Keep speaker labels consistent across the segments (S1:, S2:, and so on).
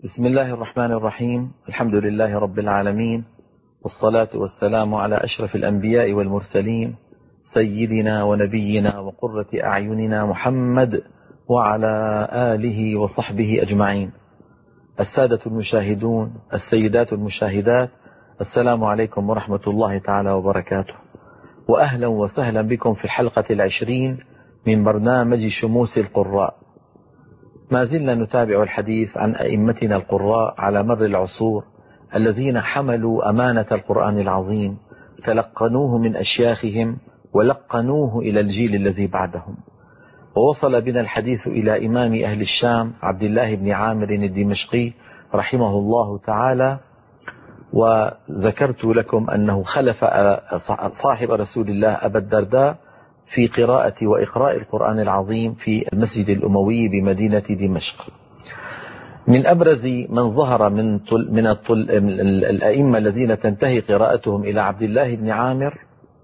S1: بسم الله الرحمن الرحيم. الحمد لله رب العالمين، والصلاة والسلام على أشرف الأنبياء والمرسلين، سيدنا ونبينا وقرة أعيننا محمد وعلى آله وصحبه أجمعين. السادة المشاهدون، السيدات المشاهدات، السلام عليكم ورحمة الله تعالى وبركاته، وأهلا وسهلا بكم في الحلقة 20 من برنامج شموس القراء. ما زلنا نتابع الحديث عن أئمتنا القراء على مر العصور الذين حملوا أمانة القرآن العظيم، تلقنوه من أشياخهم ولقنوه إلى الجيل الذي بعدهم. ووصل بنا الحديث إلى إمام أهل الشام عبد الله بن عامر الدمشقي رحمه الله تعالى، وذكرت لكم أنه خلف صاحب رسول الله أبا الدرداء في قراءة وإقراء القرآن العظيم في المسجد الأموي بمدينة دمشق. من أبرز من ظهر من الأئمة الذين تنتهي قراءتهم إلى عبد الله بن عامر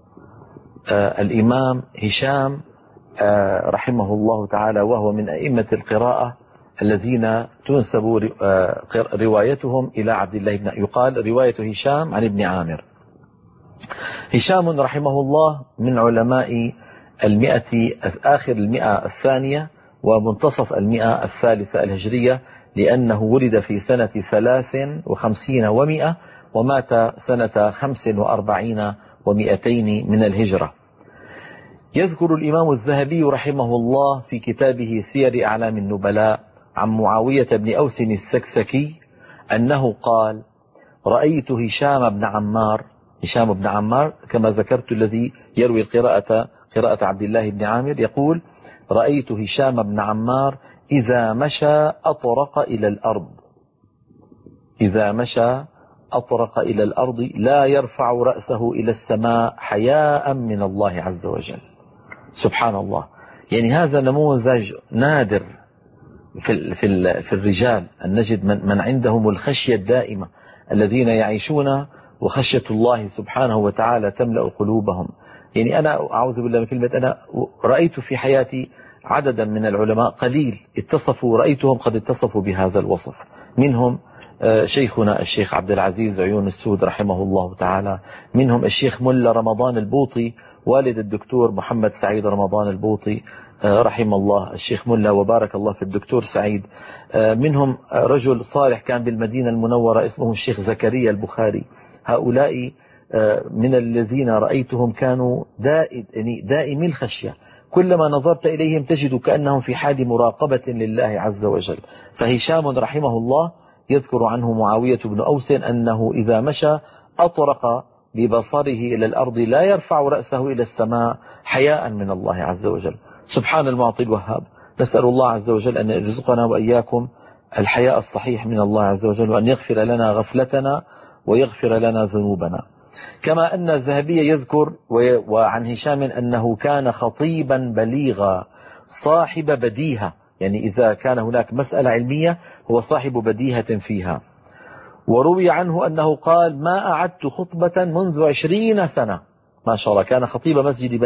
S1: الإمام هشام رحمه الله تعالى، وهو من أئمة القراءة الذين تنسب روايتهم إلى عبد الله بن، يقال رواية هشام عن ابن عامر. هشام رحمه الله من علماء آخر المئة الثانية ومنتصف المئة الثالثة الهجرية، لأنه ولد في سنة 53 و100 ومات سنة 45 و200 من الهجرة. يذكر الإمام الذهبي رحمه الله في كتابه سير أعلام النبلاء عن معاوية بن أوس السكسكي أنه قال: رأيت هشام بن عمار كما ذكرت الذي يروي قراءة عبد الله بن عامر، يقول: رأيت هشام بن عمار إذا مشى أطرق إلى الأرض لا يرفع رأسه إلى السماء حياء من الله عز وجل. سبحان الله، يعني هذا نموذج نادر في الرجال، أن نجد من عندهم الخشية الدائمة، الذين يعيشون وخشية الله سبحانه وتعالى تملأ قلوبهم. يعني أنا أعوذ بالله من كلمة، أنا رأيت في حياتي عددا من العلماء قليل رأيتهم قد اتصفوا بهذا الوصف. منهم شيخنا الشيخ عبد العزيز عيون السود رحمه الله تعالى، منهم الشيخ ملا رمضان البوطي والد الدكتور محمد سعيد رمضان البوطي رحمه الله الشيخ ملا وبارك الله في الدكتور سعيد. منهم رجل صالح كان بالمدينة المنورة اسمه الشيخ زكريا البخاري. هؤلاء من الذين رأيتهم كانوا دائمي الخشية، كلما نظرت إليهم تجد كأنهم في حال مراقبة لله عز وجل. فهشام رحمه الله يذكر عنه معاوية بن أوس أنه إذا مشى أطرق ببصره إلى الأرض لا يرفع رأسه إلى السماء حياء من الله عز وجل. سبحان المعطي الوهاب، نسأل الله عز وجل أن يرزقنا وإياكم الحياء الصحيح من الله عز وجل، وأن يغفر لنا غفلتنا ويغفر لنا ذنوبنا. كما أن الذهبي يذكر وعن هشام أنه كان خطيبا بليغا صاحب بديهة، يعني إذا كان هناك مسألة علمية هو صاحب بديهة فيها. وروي عنه أنه قال: ما أعدت خطبة منذ 20 سنة. ما شاء الله، كان خطيب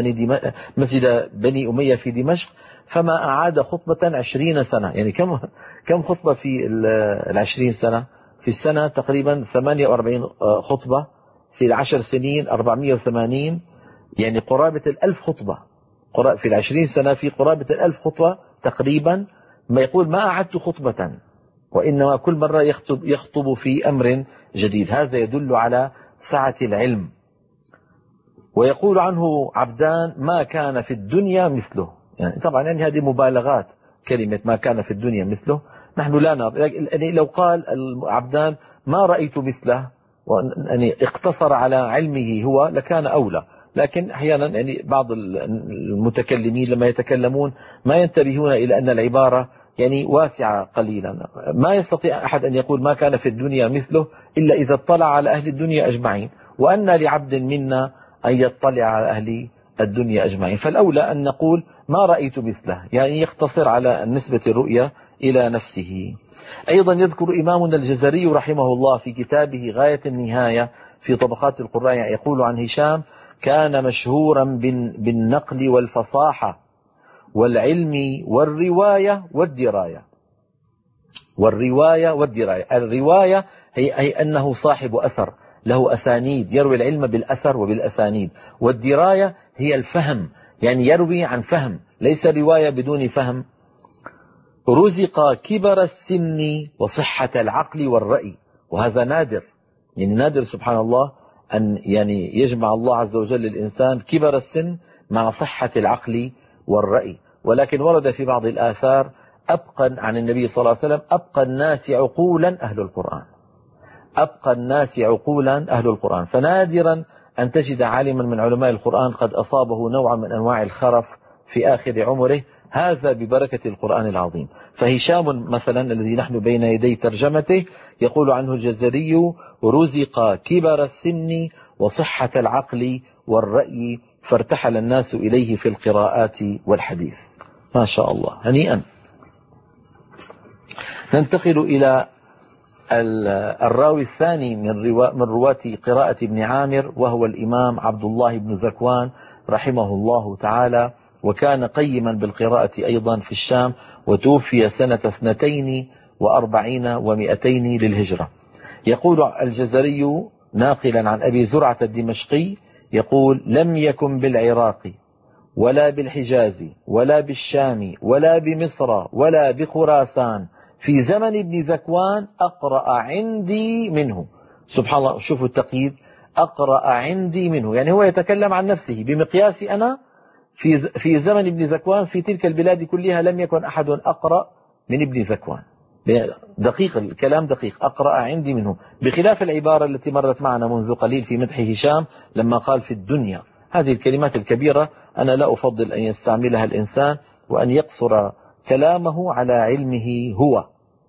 S1: مسجد بني أمية في دمشق، فما أعاد خطبة 20 سنة. يعني كم خطبة في 20 سنة؟ في السنة تقريبا 48 خطبة، في 10 سنين 480، يعني قرابة 1000 خطبة. في 20 سنة في قرابة 1000 خطبة تقريبا. ما يقول: ما أعدت خطبة، وإنما كل مرة يخطب في أمر جديد. هذا يدل على سعة العلم. ويقول عنه عبدان: ما كان في الدنيا مثله. يعني طبعا يعني هذه مبالغات، كلمة ما كان في الدنيا مثله، نحن لا نرى. يعني لو قال عبدان ما رأيت مثله يعني اقتصر على علمه هو لكان أولى. لكن أحيانا يعني بعض المتكلمين لما يتكلمون ما ينتبهون إلى أن العبارة يعني واسعة قليلا. ما يستطيع أحد أن يقول ما كان في الدنيا مثله إلا إذا اطلع على أهل الدنيا أجمعين، وأن لعبد منا أن يطلع على أهل الدنيا أجمعين. فالأولى أن نقول ما رأيت مثله، يعني يقتصر على نسبة الرؤية إلى نفسه. أيضا يذكر إمامنا الجزري رحمه الله في كتابه غاية النهاية في طبقات القراء، يقول عن هشام: كان مشهورا بالنقل والفصاحة والعلم والرواية والدراية. والرواية والدراية. الرواية هي أنه صاحب أثر، له أسانيد، يروي العلم بالأثر وبالأسانيد. والدراية هي الفهم، يعني يروي عن فهم، ليس رواية بدون فهم. رزق كبر السن وصحة العقل والرأي، وهذا نادر، يعني نادر سبحان الله أن يعني يجمع الله عز وجل الإنسان كبر السن مع صحة العقل والرأي. ولكن ورد في بعض الآثار أبقى عن النبي صلى الله عليه وسلم: أبقى الناس عقولا أهل القرآن، أبقى الناس عقولا أهل القرآن. فنادرا أن تجد عالما من علماء القرآن قد أصابه نوع من أنواع الخرف في آخر عمره، هذا ببركة القرآن العظيم. فهشام مثلا الذي نحن بين يدي ترجمته يقول عنه الجزري: رزق كبر السن وصحة العقل والرأي، فارتحل الناس إليه في القراءات والحديث. ما شاء الله، هنيئا. ننتقل إلى الراوي الثاني من رواة قراءة ابن عامر، وهو الإمام عبد الله بن ذكوان رحمه الله تعالى، وكان قيما بالقراءة أيضا في الشام، وتوفي سنة 42 و200 للهجرة. يقول الجزري ناقلا عن أبي زرعة الدمشقي يقول: لم يكن بالعراق ولا بالحجاز ولا بالشام ولا بمصر ولا بخراسان في زمن ابن ذكوان أقرأ عندي منه. سبحان الله، شوفوا التقييد، أقرأ عندي منه، يعني هو يتكلم عن نفسه بمقياس أنا في زمن ابن ذكوان في تلك البلاد كلها لم يكن أحد أقرأ من ابن ذكوان. دقيق الكلام، دقيق، أقرأ عندي منه، بخلاف العبارة التي مرت معنا منذ قليل في مدح هشام لما قال في الدنيا. هذه الكلمات الكبيرة أنا لا أفضل أن يستعملها الإنسان، وأن يقصر كلامه على علمه هو.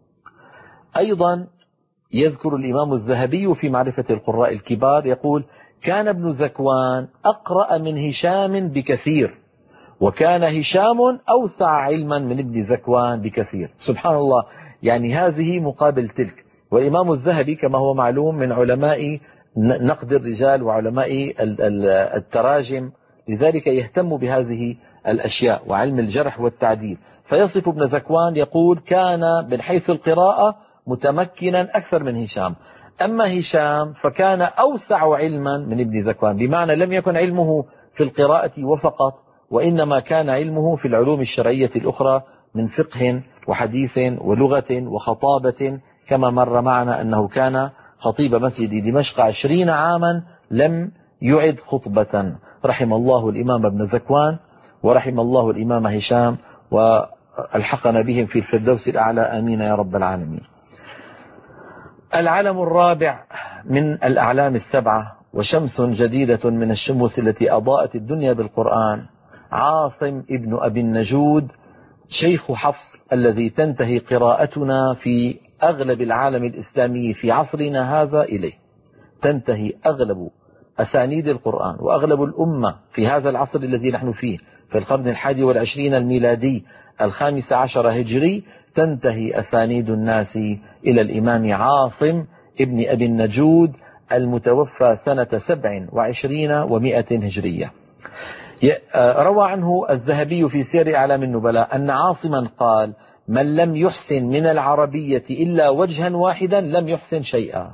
S1: أيضا يذكر الإمام الذهبي في معرفة القراء الكبار يقول: كان ابن ذكوان أقرأ من هشام بكثير، وكان هشام أوسع علما من ابن ذكوان بكثير. سبحان الله، يعني هذه مقابل تلك. والإمام الذهبي كما هو معلوم من علماء نقد الرجال وعلماء التراجم، لذلك يهتم بهذه الأشياء وعلم الجرح والتعديل. فيصف ابن ذكوان يقول: كان من حيث القراءة متمكنا أكثر من هشام. أما هشام فكان أوسع علما من ابن ذكوان، بمعنى لم يكن علمه في القراءة وفقط، وإنما كان علمه في العلوم الشرعية الأخرى من فقه وحديث ولغة وخطابة، كما مر معنا أنه كان خطيب مسجد دمشق 20 عاما لم يعد خطبة. رحم الله الإمام ابن ذكوان، ورحم الله الإمام هشام، والحقنا بهم في الفردوس الأعلى، آمين يا رب العالمين. العلم الرابع من الأعلام السبعة، وشمس جديدة من الشموس التي أضاءت الدنيا بالقرآن، عاصم ابن أبي النجود، شيخ حفص الذي تنتهي قراءتنا في أغلب العالم الإسلامي في عصرنا هذا إليه. تنتهي أغلب أسانيد القرآن وأغلب الأمة في هذا العصر الذي نحن فيه، في القرن 21 الميلادي 15 هجري، تنتهي أسانيد الناس إلى الإمام عاصم ابن أبي النجود المتوفى سنة 27 و100 هجرية. روى عنه الذهبي في سير أعلام النبلاء أن عاصما قال: من لم يحسن من العربية إلا وجها واحدا لم يحسن شيئا.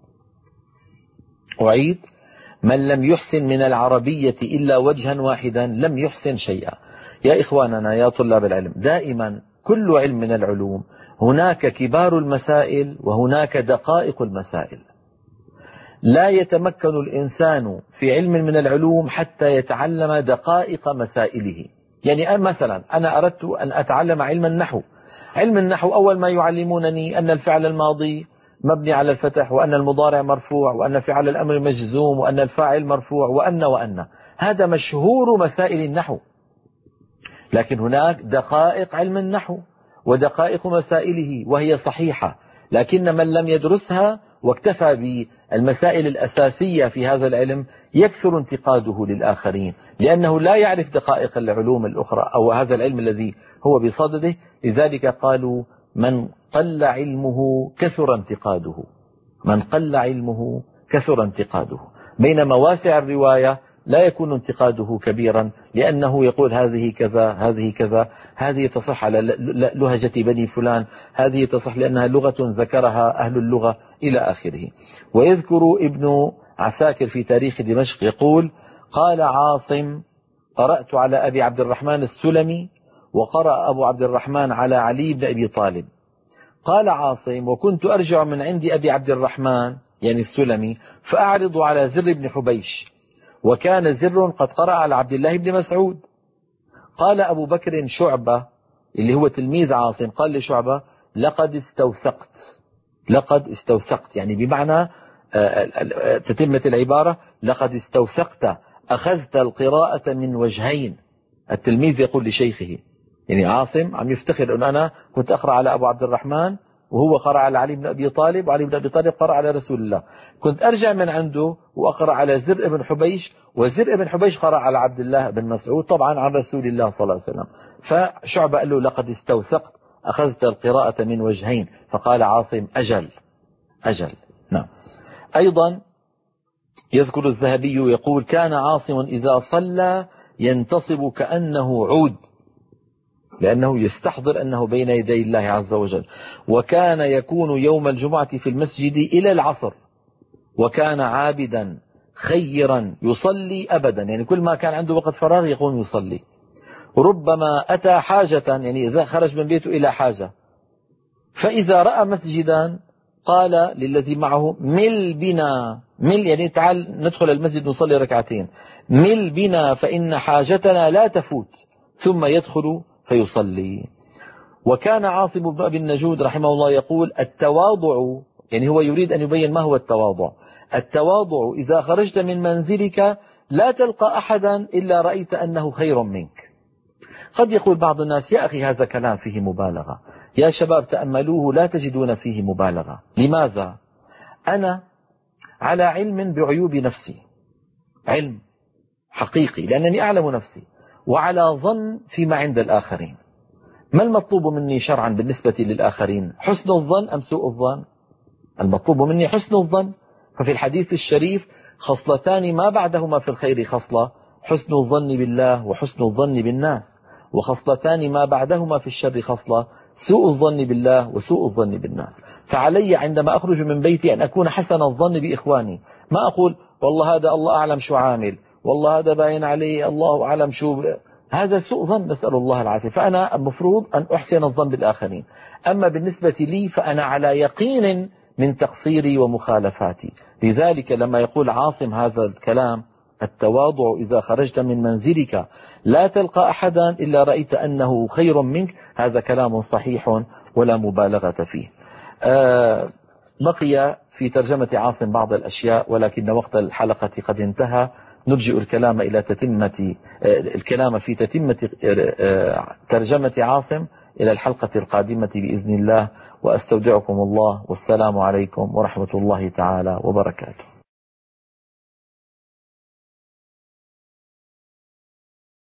S1: أعيد: من لم يحسن من العربية إلا وجها واحدا لم يحسن شيئا. يا إخواننا يا طلاب العلم، دائما كل علم من العلوم هناك كبار المسائل وهناك دقائق المسائل. لا يتمكن الإنسان في علم من العلوم حتى يتعلم دقائق مسائله. يعني مثلا أنا أردت أن أتعلم علم النحو. علم النحو أول ما يعلمونني أن الفعل الماضي مبني على الفتح، وأن المضارع مرفوع، وأن فعل الأمر مجزوم، وأن الفاعل مرفوع، وأن هذا مشهور مسائل النحو. لكن هناك دقائق علم النحو ودقائق مسائله وهي صحيحة، لكن من لم يدرسها واكتفى بالمسائل الأساسية في هذا العلم يكثر انتقاده للآخرين، لأنه لا يعرف دقائق العلوم الأخرى أو هذا العلم الذي هو بصدده. لذلك قالوا: من قل علمه كثر انتقاده، من قل علمه كثر انتقاده. بينما واسع الرواية لا يكون انتقاده كبيرا، لأنه يقول هذه كذا هذه كذا، هذه تصح على لهجة بني فلان، هذه تصح لأنها لغة ذكرها أهل اللغة إلى آخره. ويذكر ابن عساكر في تاريخ دمشق يقول: قال عاصم: قرأت على أبي عبد الرحمن السلمي، وقرأ أبو عبد الرحمن على علي بن أبي طالب. قال عاصم: وكنت أرجع من عند أبي عبد الرحمن يعني السلمي فأعرض على زر بن حبيش، وكان زر قد قرأ على عبد الله بن مسعود. قال أبو بكر شعبة اللي هو تلميذ عاصم قال لشعبة: لقد استوثقت. لقد استوثقت يعني بمعنى تتمة العبارة: لقد استوثقت، أخذت القراءة من وجهين. التلميذ يقول لشيخه، يعني عاصم عم يفتخر أن أنا كنت أقرأ على أبو عبد الرحمن، وهو قرأ على علي بن أبي طالب، وعلي بن أبي طالب قرأ على رسول الله. كنت أرجع من عنده وأقرأ على زر بن حبيش، وزر بن حبيش قرأ على عبد الله بن مسعود، طبعا عن رسول الله صلى الله عليه وسلم. فشعبة قال له: لقد استوثقت، أخذت القراءة من وجهين. فقال عاصم: أجل أجل. نعم. أيضا يذكر الذهبي يقول: كان عاصم إذا صلى ينتصب كأنه عود، لأنه يستحضر أنه بين يدي الله عز وجل. وكان يكون يوم الجمعة في المسجد إلى العصر، وكان عابدا خيرا يصلي أبدا، يعني كل ما كان عنده وقت فراغ يقوم يصلي. ربما أتى حاجة، يعني إذا خرج من بيته إلى حاجة، فإذا رأى مسجدا قال للذي معه: مل بنا. مل يعني تعال ندخل المسجد نصلي ركعتين. مل بنا فإن حاجتنا لا تفوت. ثم يدخل فيصلي. وكان عاصم بن أبي النجود رحمه الله يقول: التواضع، يعني هو يريد أن يبين ما هو التواضع. التواضع إذا خرجت من منزلك لا تلقى أحدا إلا رأيت أنه خير منك. قد يقول بعض الناس: يا أخي هذا كلام فيه مبالغة. يا شباب تأملوه لا تجدون فيه مبالغة. لماذا؟ أنا على علم بعيوب نفسي، علم حقيقي لأنني أعلم نفسي، وعلى ظن فيما عند الآخرين. ما المطلوب مني شرعا بالنسبة للآخرين؟ حسن الظن أم سوء الظن؟ المطلوب مني حسن الظن. ففي الحديث الشريف: خصلتان ما بعدهما في الخير خصلة، حسن الظن بالله وحسن الظن بالناس. وخصلتان ما بعدهما في الشر خصلة، سوء الظن بالله وسوء الظن بالناس. فعلي عندما أخرج من بيتي أن أكون حسن الظن بإخواني، ما أقول والله هذا الله أعلم شو عامل، والله هذا باين عليه الله أعلم شو، هذا سوء ظن، نسأل الله العافية. فأنا المفروض أن أحسن الظن بالآخرين. أما بالنسبة لي فأنا على يقين من تقصيري ومخالفاتي. لذلك لما يقول عاصم هذا الكلام: التواضع إذا خرجت من منزلك لا تلقى أحدا إلا رأيت أنه خير منك، هذا كلام صحيح ولا مبالغة فيه. بقي في ترجمة عاصم بعض الأشياء، ولكن وقت الحلقة قد انتهى. نرجئ الكلام إلى الكلام في تتمة ترجمة عاصم إلى الحلقة القادمة بإذن الله. وأستودعكم الله، والسلام عليكم ورحمة الله تعالى وبركاته.